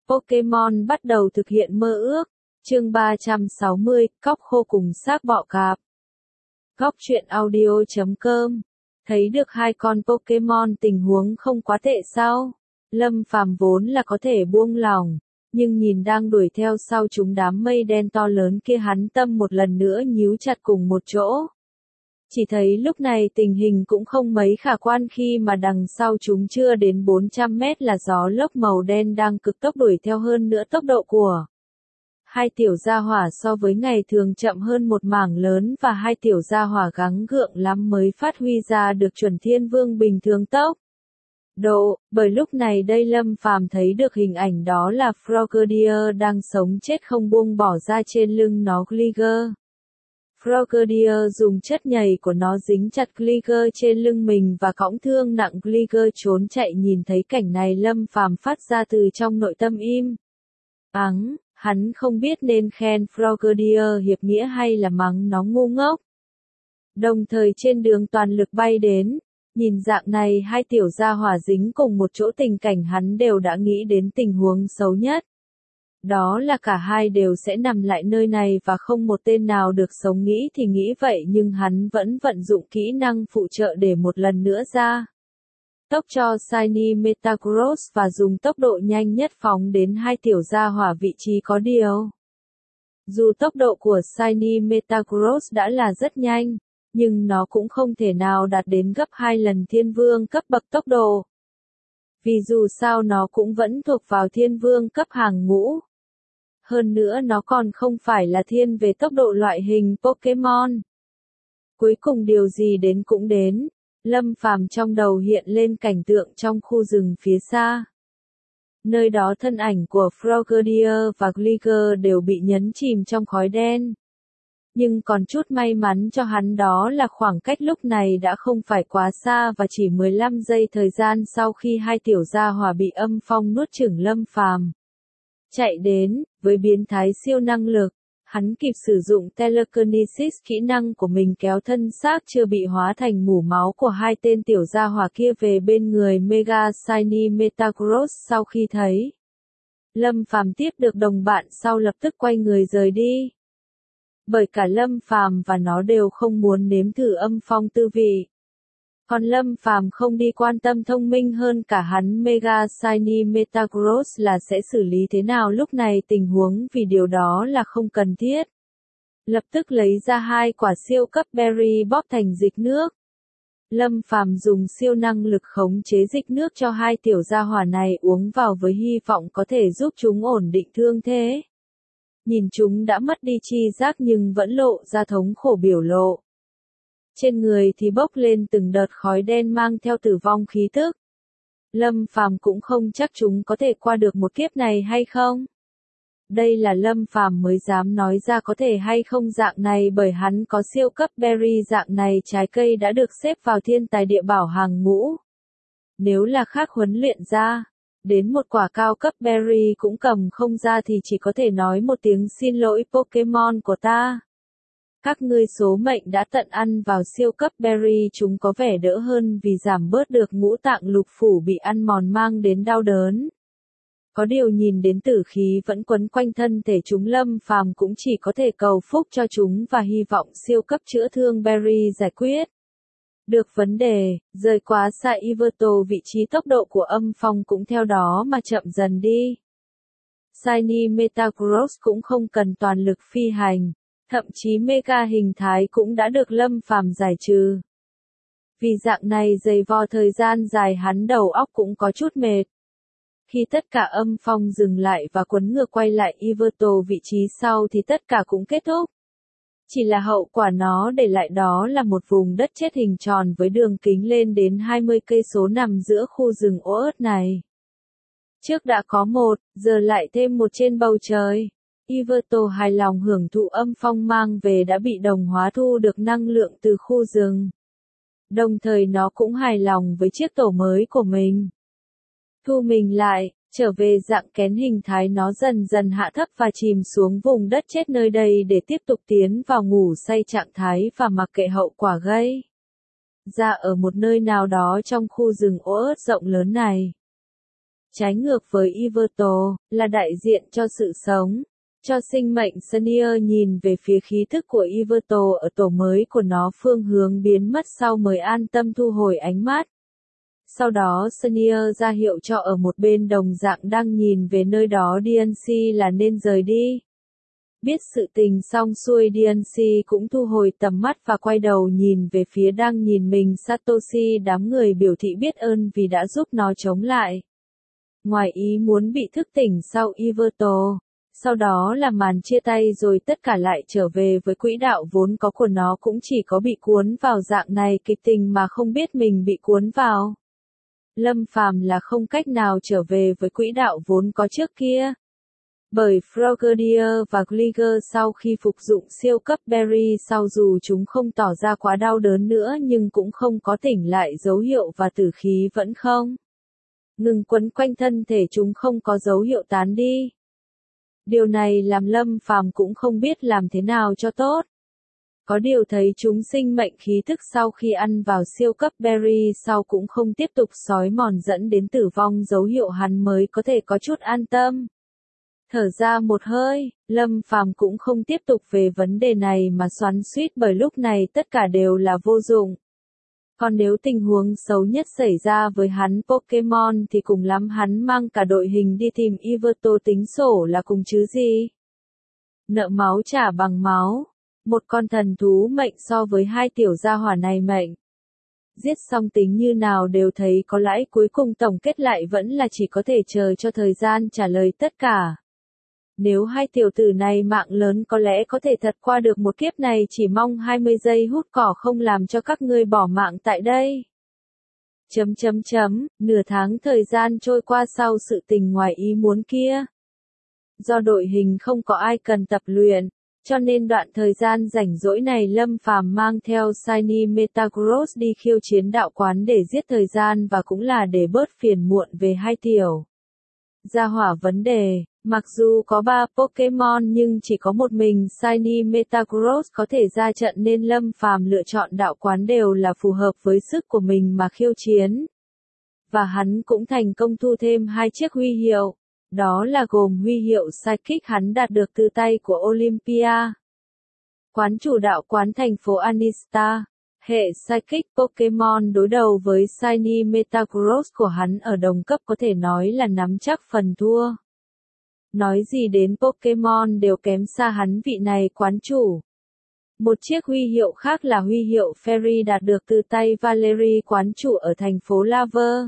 Pokémon bắt đầu thực hiện mơ ước. Chương 360, cóc khô cùng xác bọ cạp. Góc truyện audio.com. Thấy được hai con Pokémon tình huống không quá tệ sao? Lâm Phàm vốn là có thể buông lỏng, nhưng nhìn đang đuổi theo sau chúng đám mây đen to lớn kia, hắn tâm một lần nữa nhíu chặt cùng một chỗ. Chỉ thấy lúc này tình hình cũng không mấy khả quan khi mà đằng sau chúng chưa đến 400 mét là gió lốc màu đen đang cực tốc đuổi theo, hơn nữa tốc độ của hai tiểu gia hỏa so với ngày thường chậm hơn một mảng lớn, và hai tiểu gia hỏa gắng gượng lắm mới phát huy ra được chuẩn thiên vương bình thường tốc độ. Bởi lúc này đây Lâm Phàm thấy được hình ảnh đó là Frogadier đang sống chết không buông bỏ ra trên lưng nó Gligar. Frogadier dùng chất nhầy của nó dính chặt Gligar trên lưng mình và cõng thương nặng Gligar trốn chạy. Nhìn thấy cảnh này Lâm Phàm phát ra từ trong nội tâm im ắng, hắn không biết nên khen Frogadier hiệp nghĩa hay là mắng nó ngu ngốc. Đồng thời trên đường toàn lực bay đến, nhìn dạng này hai tiểu gia hỏa dính cùng một chỗ, tình cảnh hắn đều đã nghĩ đến tình huống xấu nhất. Đó là cả hai đều sẽ nằm lại nơi này và không một tên nào được sống. Nghĩ thì nghĩ vậy nhưng hắn vẫn vận dụng kỹ năng phụ trợ để một lần nữa ra tốc cho Shiny Metagross và dùng tốc độ nhanh nhất phóng đến hai tiểu gia hỏa. Vị trí có điều, dù tốc độ của Shiny Metagross đã là rất nhanh, nhưng nó cũng không thể nào đạt đến gấp 2 lần thiên vương cấp bậc tốc độ. Vì dù sao nó cũng vẫn thuộc vào thiên vương cấp hàng ngũ. Hơn nữa nó còn không phải là thiên về tốc độ loại hình Pokémon. Cuối cùng điều gì đến cũng đến, Lâm Phàm trong đầu hiện lên cảnh tượng trong khu rừng phía xa. Nơi đó thân ảnh của Frogadier và Gligar đều bị nhấn chìm trong khói đen. Nhưng còn chút may mắn cho hắn đó là khoảng cách lúc này đã không phải quá xa, và chỉ 15 giây thời gian sau khi hai tiểu gia hỏa bị âm phong nuốt chửng, Lâm Phàm chạy đến. Với biến thái siêu năng lực, hắn kịp sử dụng Telekinesis, kỹ năng của mình, kéo thân xác chưa bị hóa thành mủ máu của hai tên tiểu gia hỏa kia về bên người Mega Shiny Metagross. Sau khi thấy Lâm Phàm tiếp được đồng bạn sau lập tức quay người rời đi. Bởi cả Lâm Phàm và nó đều không muốn nếm thử âm phong tư vị. Còn Lâm Phàm không đi quan tâm thông minh hơn cả hắn Mega Shiny Metagross là sẽ xử lý thế nào lúc này tình huống, vì điều đó là không cần thiết. Lập tức lấy ra hai quả siêu cấp berry bóp thành dịch nước. Lâm Phàm dùng siêu năng lực khống chế dịch nước cho hai tiểu gia hỏa này uống vào với hy vọng có thể giúp chúng ổn định thương thế. Nhìn chúng đã mất đi chi giác nhưng vẫn lộ ra thống khổ biểu lộ. Trên người thì bốc lên từng đợt khói đen mang theo tử vong khí tức. Lâm Phàm cũng không chắc chúng có thể qua được một kiếp này hay không. Đây là Lâm Phàm mới dám nói ra có thể hay không dạng này, bởi hắn có siêu cấp berry dạng này, trái cây đã được xếp vào thiên tài địa bảo hàng ngũ. Nếu là khác huấn luyện ra, đến một quả cao cấp berry cũng cầm không ra thì chỉ có thể nói một tiếng xin lỗi Pokémon của ta. Các ngươi số mệnh đã tận ăn vào siêu cấp berry, chúng có vẻ đỡ hơn vì giảm bớt được ngũ tạng lục phủ bị ăn mòn mang đến đau đớn. Có điều nhìn đến tử khí vẫn quấn quanh thân thể chúng, Lâm Phàm cũng chỉ có thể cầu phúc cho chúng và hy vọng siêu cấp chữa thương berry giải quyết được vấn đề. Rời quá xa Yveltal, vị trí tốc độ của âm phong cũng theo đó mà chậm dần đi. Shiny Metagross cũng không cần toàn lực phi hành. Thậm chí Mega hình thái cũng đã được Lâm Phàm giải trừ. Vì dạng này dày vò thời gian dài, hắn đầu óc cũng có chút mệt. Khi tất cả âm phong dừng lại và quấn ngược quay lại Yveltal vị trí sau thì tất cả cũng kết thúc. Chỉ là hậu quả nó để lại đó là một vùng đất chết hình tròn với đường kính lên đến 20 cây số nằm giữa khu rừng ố ớt này. Trước đã có một, giờ lại thêm một trên bầu trời. Yveltal hài lòng hưởng thụ âm phong mang về đã bị đồng hóa, thu được năng lượng từ khu rừng. Đồng thời nó cũng hài lòng với chiếc tổ mới của mình. Thu mình lại, trở về dạng kén hình thái, nó dần dần hạ thấp và chìm xuống vùng đất chết nơi đây để tiếp tục tiến vào ngủ say trạng thái và mặc kệ hậu quả gây ra ở một nơi nào đó trong khu rừng ố ớt rộng lớn này. Trái ngược với Yveltal, là đại diện cho sự sống, cho sinh mệnh. Senior nhìn về phía khí thức của Yveltal ở tổ mới của nó, phương hướng biến mất sau mới an tâm thu hồi ánh mắt. Sau đó Senior ra hiệu cho ở một bên đồng dạng đang nhìn về nơi đó DNC là nên rời đi. Biết sự tình xong xuôi, DNC cũng thu hồi tầm mắt và quay đầu nhìn về phía đang nhìn mình Satoshi. Đám người biểu thị biết ơn vì đã giúp nó chống lại. Ngoài ý muốn bị thức tỉnh sau Yveltal. Sau đó là màn chia tay rồi tất cả lại trở về với quỹ đạo vốn có của nó, cũng chỉ có bị cuốn vào dạng này kịch tình mà không biết mình bị cuốn vào. Lâm Phàm là không cách nào trở về với quỹ đạo vốn có trước kia. Bởi Frogadier và Gligar sau khi phục dụng siêu cấp berry sau dù chúng không tỏ ra quá đau đớn nữa nhưng cũng không có tỉnh lại dấu hiệu và tử khí vẫn không ngừng quấn quanh thân thể chúng, không có dấu hiệu tán đi. Điều này làm Lâm Phàm cũng không biết làm thế nào cho tốt. Có điều thấy chúng sinh mệnh khí thức sau khi ăn vào siêu cấp berry sau cũng không tiếp tục xói mòn dẫn đến tử vong, dấu hiệu hắn mới có thể có chút an tâm. Thở ra một hơi, Lâm Phàm cũng không tiếp tục về vấn đề này mà xoắn xuýt, bởi lúc này tất cả đều là vô dụng. Còn nếu tình huống xấu nhất xảy ra với hắn Pokemon thì cùng lắm hắn mang cả đội hình đi tìm Yveltal tính sổ là cùng chứ gì. Nợ máu trả bằng máu. Một con thần thú mệnh so với hai tiểu gia hỏa này mệnh. Giết xong tính như nào đều thấy có lãi, cuối cùng tổng kết lại vẫn là chỉ có thể chờ cho thời gian trả lời tất cả. Nếu hai tiểu tử này mạng lớn có lẽ có thể thật qua được một kiếp này, chỉ mong 20 giây hút cỏ không làm cho các ngươi bỏ mạng tại đây. Nửa tháng thời gian trôi qua sau sự tình ngoài ý muốn kia. Do đội hình không có ai cần tập luyện, cho nên đoạn thời gian rảnh rỗi này Lâm Phàm mang theo Shiny Metagross đi khiêu chiến đạo quán để giết thời gian và cũng là để bớt phiền muộn về hai tiểu gia hỏa. Vấn đề, mặc dù có 3 Pokemon nhưng chỉ có một mình Shiny Metagross có thể ra trận nên Lâm Phàm lựa chọn đạo quán đều là phù hợp với sức của mình mà khiêu chiến. Và hắn cũng thành công thu thêm 2 chiếc huy hiệu. Đó là gồm huy hiệu Psychic hắn đạt được từ tay của Olympia, quán chủ đạo quán thành phố Anista. Hệ Psychic Pokemon đối đầu với Shiny Metagross của hắn ở đồng cấp có thể nói là nắm chắc phần thua. Nói gì đến Pokemon đều kém xa hắn vị này quán chủ. Một chiếc huy hiệu khác là huy hiệu Fairy đạt được từ tay Valerie quán chủ ở thành phố Laver.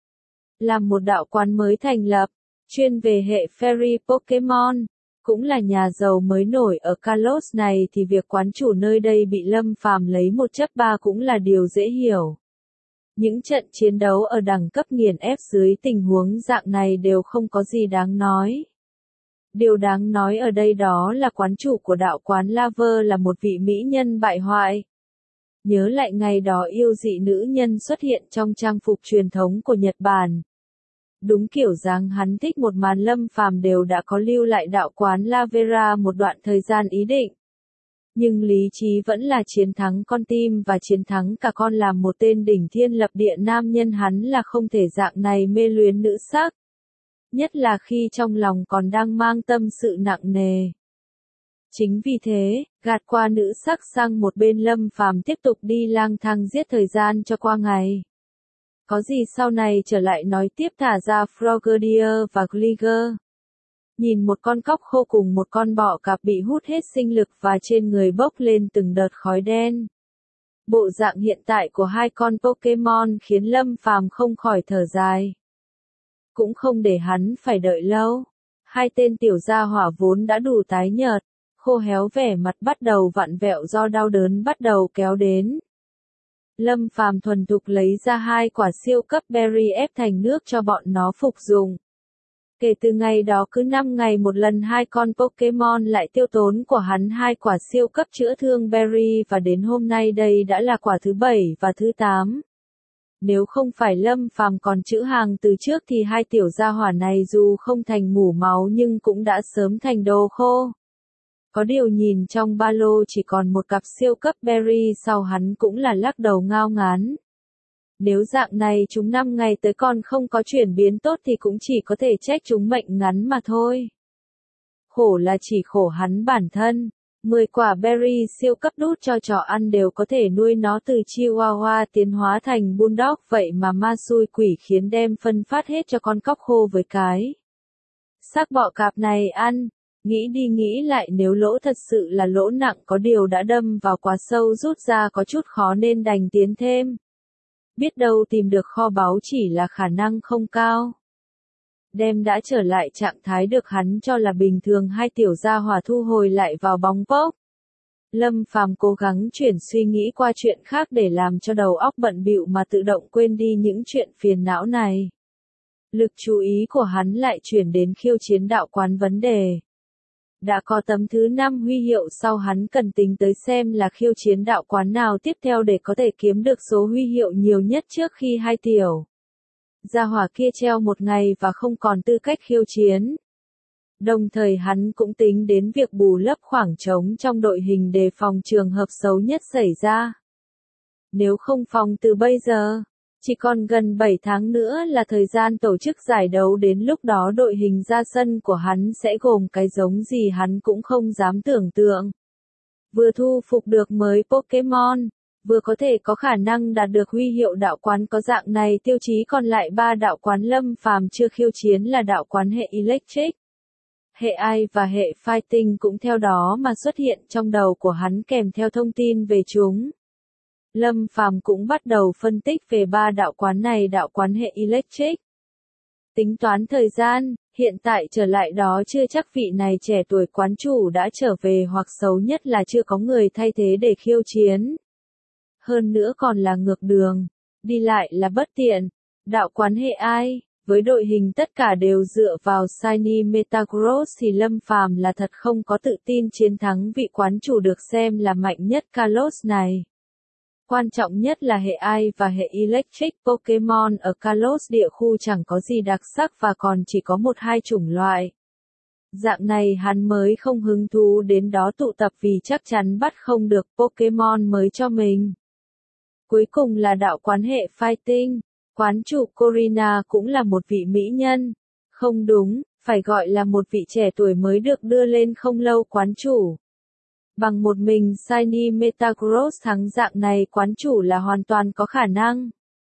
Là một đạo quán mới thành lập, chuyên về hệ Fairy Pokemon, cũng là nhà giàu mới nổi ở Kalos này thì việc quán chủ nơi đây bị Lâm Phàm lấy 1-3 cũng là điều dễ hiểu. Những trận chiến đấu ở đẳng cấp nghiền ép dưới tình huống dạng này đều không có gì đáng nói. Điều đáng nói ở đây đó là quán chủ của đạo quán Laver là một vị mỹ nhân bại hoại. Nhớ lại ngày đó yêu dị nữ nhân xuất hiện trong trang phục truyền thống của Nhật Bản. Đúng kiểu dáng hắn thích một màn Lâm Phàm đều đã có lưu lại đạo quán Lavera một đoạn thời gian ý định. Nhưng lý trí vẫn là chiến thắng con tim và chiến thắng cả con, làm một tên đỉnh thiên lập địa nam nhân hắn là không thể dạng này mê luyến nữ sắc. Nhất là khi trong lòng còn đang mang tâm sự nặng nề. Chính vì thế, gạt qua nữ sắc sang một bên Lâm Phàm tiếp tục đi lang thang giết thời gian cho qua ngày. Có gì sau này trở lại nói tiếp, thả ra Frogadier và Gligar. Nhìn một con cóc khô cùng một con bọ cạp bị hút hết sinh lực và trên người bốc lên từng đợt khói đen. Bộ dạng hiện tại của hai con Pokemon khiến Lâm Phàm không khỏi thở dài. Cũng không để hắn phải đợi lâu. Hai tên tiểu gia hỏa vốn đã đủ tái nhợt, khô héo, vẻ mặt bắt đầu vặn vẹo do đau đớn bắt đầu kéo đến. Lâm Phàm thuần thục lấy ra 2 quả siêu cấp berry ép thành nước cho bọn nó phục dụng. Kể từ ngày đó cứ 5 ngày một lần 2 con Pokemon lại tiêu tốn của hắn 2 quả siêu cấp chữa thương berry và đến hôm nay đây đã là quả thứ 7 và thứ 8. Nếu không phải Lâm Phàm còn trữ hàng từ trước thì hai tiểu gia hỏa này dù không thành mủ máu nhưng cũng đã sớm thành đồ khô. Có điều nhìn trong ba lô chỉ còn một cặp siêu cấp berry sau hắn cũng là lắc đầu ngao ngán. Nếu dạng này chúng 5 ngày tới còn không có chuyển biến tốt thì cũng chỉ có thể trách chúng mệnh ngắn mà thôi. Khổ là chỉ khổ hắn bản thân. 10 quả berry siêu cấp đút cho chó ăn đều có thể nuôi nó từ Chihuahua tiến hóa thành Bulldog, vậy mà ma xui quỷ khiến đem phân phát hết cho con cóc khô với cái xác bọ cạp này ăn. Nghĩ đi nghĩ lại, nếu lỗ thật sự là lỗ nặng, có điều đã đâm vào quá sâu, rút ra có chút khó nên đành tiến thêm. Biết đâu tìm được kho báu, chỉ là khả năng không cao. Đem đã trở lại trạng thái được hắn cho là bình thường, hai tiểu gia hỏa thu hồi lại vào bóng pốc. Lâm Phàm cố gắng chuyển suy nghĩ qua chuyện khác để làm cho đầu óc bận bịu mà tự động quên đi những chuyện phiền não này. Lực chú ý của hắn lại chuyển đến khiêu chiến đạo quán vấn đề. Đã có tấm thứ 5 huy hiệu, sau hắn cần tính tới xem là khiêu chiến đạo quán nào tiếp theo để có thể kiếm được số huy hiệu nhiều nhất trước khi hai tiểu gia hỏa kia treo một ngày và không còn tư cách khiêu chiến. Đồng thời hắn cũng tính đến việc bù lấp khoảng trống trong đội hình đề phòng trường hợp xấu nhất xảy ra. Nếu không phòng từ bây giờ, chỉ còn gần 7 tháng nữa là thời gian tổ chức giải đấu, đến lúc đó đội hình ra sân của hắn sẽ gồm cái giống gì hắn cũng không dám tưởng tượng. Vừa thu phục được mới Pokémon, vừa có thể có khả năng đạt được huy hiệu đạo quán, có dạng này tiêu chí còn lại 3 đạo quán Lâm Phàm chưa khiêu chiến là đạo quán hệ Electric, hệ Ice và hệ Fighting cũng theo đó mà xuất hiện trong đầu của hắn kèm theo thông tin về chúng. Lâm Phàm cũng bắt đầu phân tích về 3 đạo quán này. Đạo quán hệ Electric. Tính toán thời gian, hiện tại trở lại đó chưa chắc vị này trẻ tuổi quán chủ đã trở về, hoặc xấu nhất là chưa có người thay thế để khiêu chiến. Hơn nữa còn là ngược đường, đi lại là bất tiện. Đạo quán hệ Ice, với đội hình tất cả đều dựa vào Shiny Metagross thì Lâm Phàm là thật không có tự tin chiến thắng vị quán chủ được xem là mạnh nhất Kalos này. Quan trọng nhất là hệ Ice và hệ Electric Pokémon ở Kalos địa khu chẳng có gì đặc sắc và còn chỉ có 1-2 chủng loại. Dạng này hắn mới không hứng thú đến đó tụ tập vì chắc chắn bắt không được Pokémon mới cho mình. Cuối cùng là đạo quán hệ Fighting. Quán chủ Corina cũng là một vị mỹ nhân. Không đúng, phải gọi là một vị trẻ tuổi mới được đưa lên không lâu quán chủ. Bằng một mình Shiny Metagross thắng dạng này quán chủ là hoàn toàn có khả năng.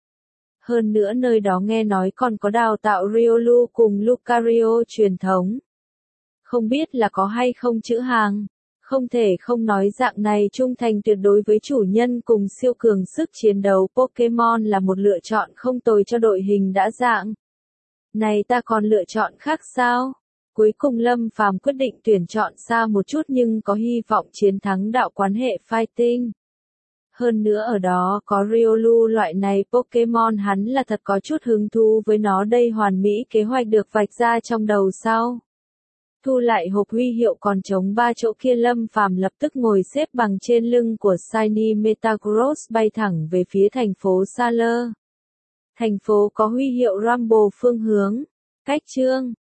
Hơn nữa nơi đó nghe nói còn có đào tạo Riolu cùng Lucario truyền thống. Không biết là có hay không chữ hàng. Không thể không nói dạng này trung thành tuyệt đối với chủ nhân cùng siêu cường sức chiến đấu Pokémon là một lựa chọn không tồi cho đội hình đã dạng. Này ta còn lựa chọn khác sao? Cuối cùng Lâm Phàm quyết định tuyển chọn xa một chút nhưng có hy vọng chiến thắng đạo quán hệ Fighting. Hơn nữa ở đó có Riolu, loại này Pokémon hắn là thật có chút hứng thú với nó đây. Hoàn mỹ kế hoạch được vạch ra trong đầu sau. Thu lại hộp huy hiệu còn trống 3 chỗ kia, Lâm Phàm lập tức ngồi xếp bằng trên lưng của Shiny Metagross bay thẳng về phía thành phố Saler. Thành phố có huy hiệu Rumble phương hướng. Cách chương